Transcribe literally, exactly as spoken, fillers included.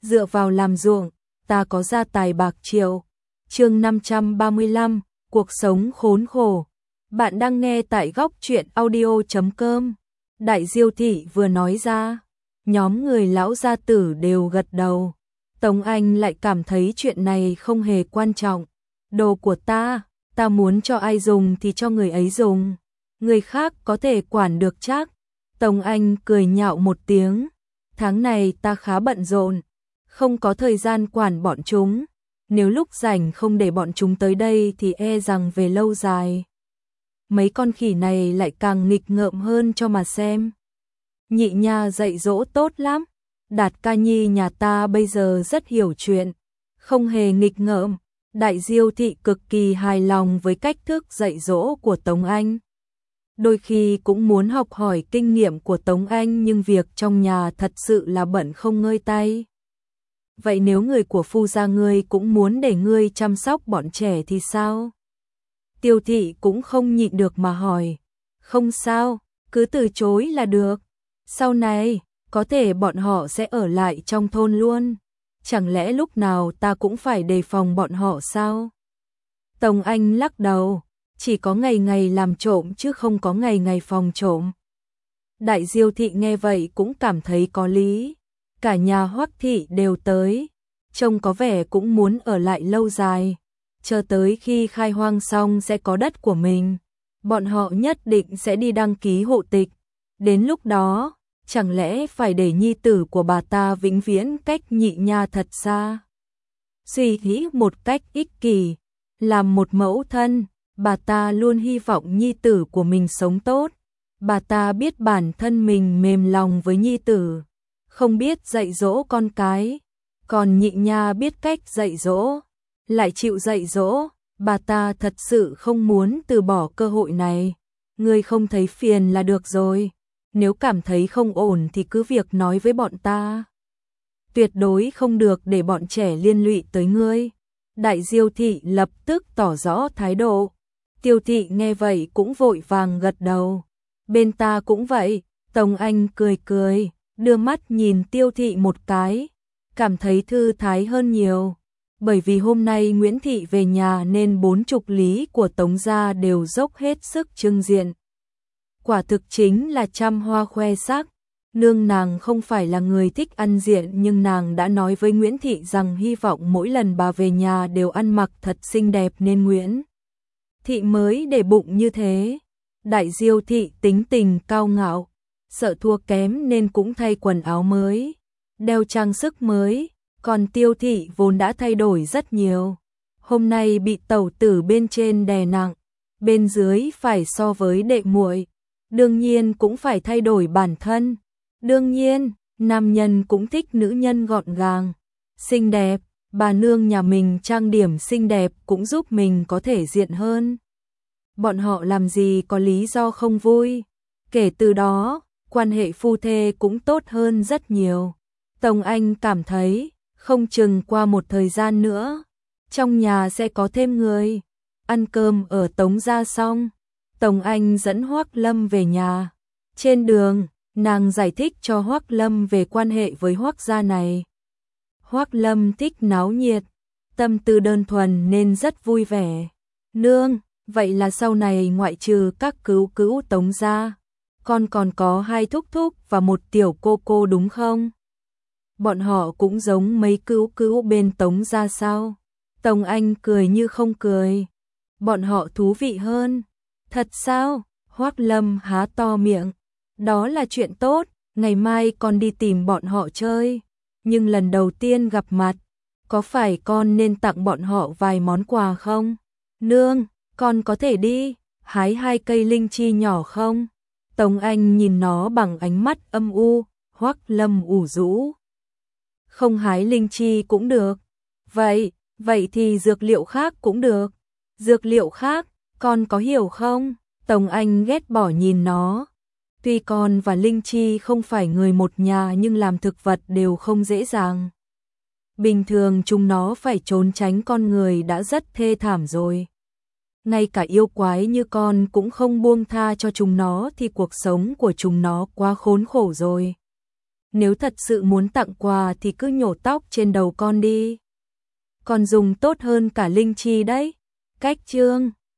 dựa vào làm ruộng, ta có gia tài bạc triệu. Chương năm trăm ba mươi lăm, cuộc sống khốn khổ. Bạn đang nghe tại góc truyện audio chấm com. Đại Diêu thị vừa nói ra, nhóm người lão gia tử đều gật đầu. Tống Anh lại cảm thấy chuyện này không hề quan trọng. Đồ của ta, ta muốn cho ai dùng thì cho người ấy dùng. Người khác có thể quản được chắc. Tống Anh cười nhạo một tiếng. Tháng này ta khá bận rộn, không có thời gian quản bọn chúng. Nếu lúc rảnh không để bọn chúng tới đây thì e rằng về lâu dài mấy con khỉ này lại càng nghịch ngợm hơn cho mà xem. Nhị nha dạy dỗ tốt lắm. Đạt ca nhi nhà ta bây giờ rất hiểu chuyện, không hề nghịch ngợm. Đại Diêu thị cực kỳ hài lòng với cách thức dạy dỗ của Tống Anh. Đôi khi cũng muốn học hỏi kinh nghiệm của Tống Anh, nhưng việc trong nhà thật sự là bận không ngơi tay. Vậy nếu người của phu gia ngươi cũng muốn để ngươi chăm sóc bọn trẻ thì sao? Tiêu thị cũng không nhịn được mà hỏi. Không sao, cứ từ chối là được. Sau này, có thể bọn họ sẽ ở lại trong thôn luôn. Chẳng lẽ lúc nào ta cũng phải đề phòng bọn họ sao? Tống Anh lắc đầu. Chỉ có ngày ngày làm trộm chứ không có ngày ngày phòng trộm. Đại Diêu thị nghe vậy cũng cảm thấy có lý. Cả nhà Hoắc thị đều tới, trông có vẻ cũng muốn ở lại lâu dài. Chờ tới khi khai hoang xong sẽ có đất của mình, bọn họ nhất định sẽ đi đăng ký hộ tịch. Đến lúc đó, chẳng lẽ phải để nhi tử của bà ta vĩnh viễn cách nhị nha thật xa? Suy nghĩ một cách ích kỷ, làm một mẫu thân, bà ta luôn hy vọng nhi tử của mình sống tốt. Bà ta biết bản thân mình mềm lòng với nhi tử, không biết dạy dỗ con cái. Còn nhị nha biết cách dạy dỗ, lại chịu dạy dỗ. Bà ta thật sự không muốn từ bỏ cơ hội này. Ngươi không thấy phiền là được rồi. Nếu cảm thấy không ổn thì cứ việc nói với bọn ta. Tuyệt đối không được để bọn trẻ liên lụy tới ngươi. Đại Diêu thị lập tức tỏ rõ thái độ. Tiêu thị nghe vậy cũng vội vàng gật đầu. Bên ta cũng vậy. Tống Anh cười cười, đưa mắt nhìn Tiêu thị một cái, cảm thấy thư thái hơn nhiều. Bởi vì hôm nay Nguyễn thị về nhà nên bốn chục lý của Tống gia đều dốc hết sức trưng diện. Quả thực chính là trăm hoa khoe sắc. Nương nàng không phải là người thích ăn diện, nhưng nàng đã nói với Nguyễn thị rằng hy vọng mỗi lần bà về nhà đều ăn mặc thật xinh đẹp nên Nguyễn thị mới để bụng như thế. Đại Diêu thị tính tình cao ngạo, sợ thua kém nên cũng thay quần áo mới, đeo trang sức mới. Còn Tiêu thị vốn đã thay đổi rất nhiều, hôm nay bị tẩu tử bên trên đè nặng, bên dưới phải so với đệ muội, đương nhiên cũng phải thay đổi bản thân. Đương nhiên, nam nhân cũng thích nữ nhân gọn gàng, xinh đẹp. Bà nương nhà mình trang điểm xinh đẹp cũng giúp mình có thể diện hơn. Bọn họ làm gì có lý do không vui. Kể từ đó, quan hệ phu thê cũng tốt hơn rất nhiều. Tống Anh cảm thấy, không chừng qua một thời gian nữa, trong nhà sẽ có thêm người. Ăn cơm ở Tống gia xong, Tống Anh dẫn Hoắc Lâm về nhà. Trên đường, nàng giải thích cho Hoắc Lâm về quan hệ với Hoắc gia này. Hoắc Lâm thích náo nhiệt, tâm tư đơn thuần nên rất vui vẻ. Nương, vậy là sau này ngoại trừ các cứu cứu Tống gia, con còn có hai thúc thúc và một tiểu cô cô đúng không? Bọn họ cũng giống mấy cứu cứu bên Tống gia sao? Tống Anh cười như không cười. Bọn họ thú vị hơn. Thật sao? Hoắc Lâm há to miệng. Đó là chuyện tốt, ngày mai con đi tìm bọn họ chơi. Nhưng lần đầu tiên gặp mặt, có phải con nên tặng bọn họ vài món quà không? Nương, con có thể đi hái hai cây linh chi nhỏ không? Tống Anh nhìn nó bằng ánh mắt âm u. Hoắc Lâm ủ rũ. Không hái linh chi cũng được. Vậy, vậy thì dược liệu khác cũng được. Dược liệu khác, con có hiểu không? Tống Anh ghét bỏ nhìn nó. Tuy con và linh chi không phải người một nhà nhưng làm thực vật đều không dễ dàng. Bình thường chúng nó phải trốn tránh con người đã rất thê thảm rồi. Ngay cả yêu quái như con cũng không buông tha cho chúng nó thì cuộc sống của chúng nó quá khốn khổ rồi. nếu thật sự muốn tặng quà thì cứ nhổ tóc trên đầu con đi. Còn dùng tốt hơn cả linh chi đấy. Cách chương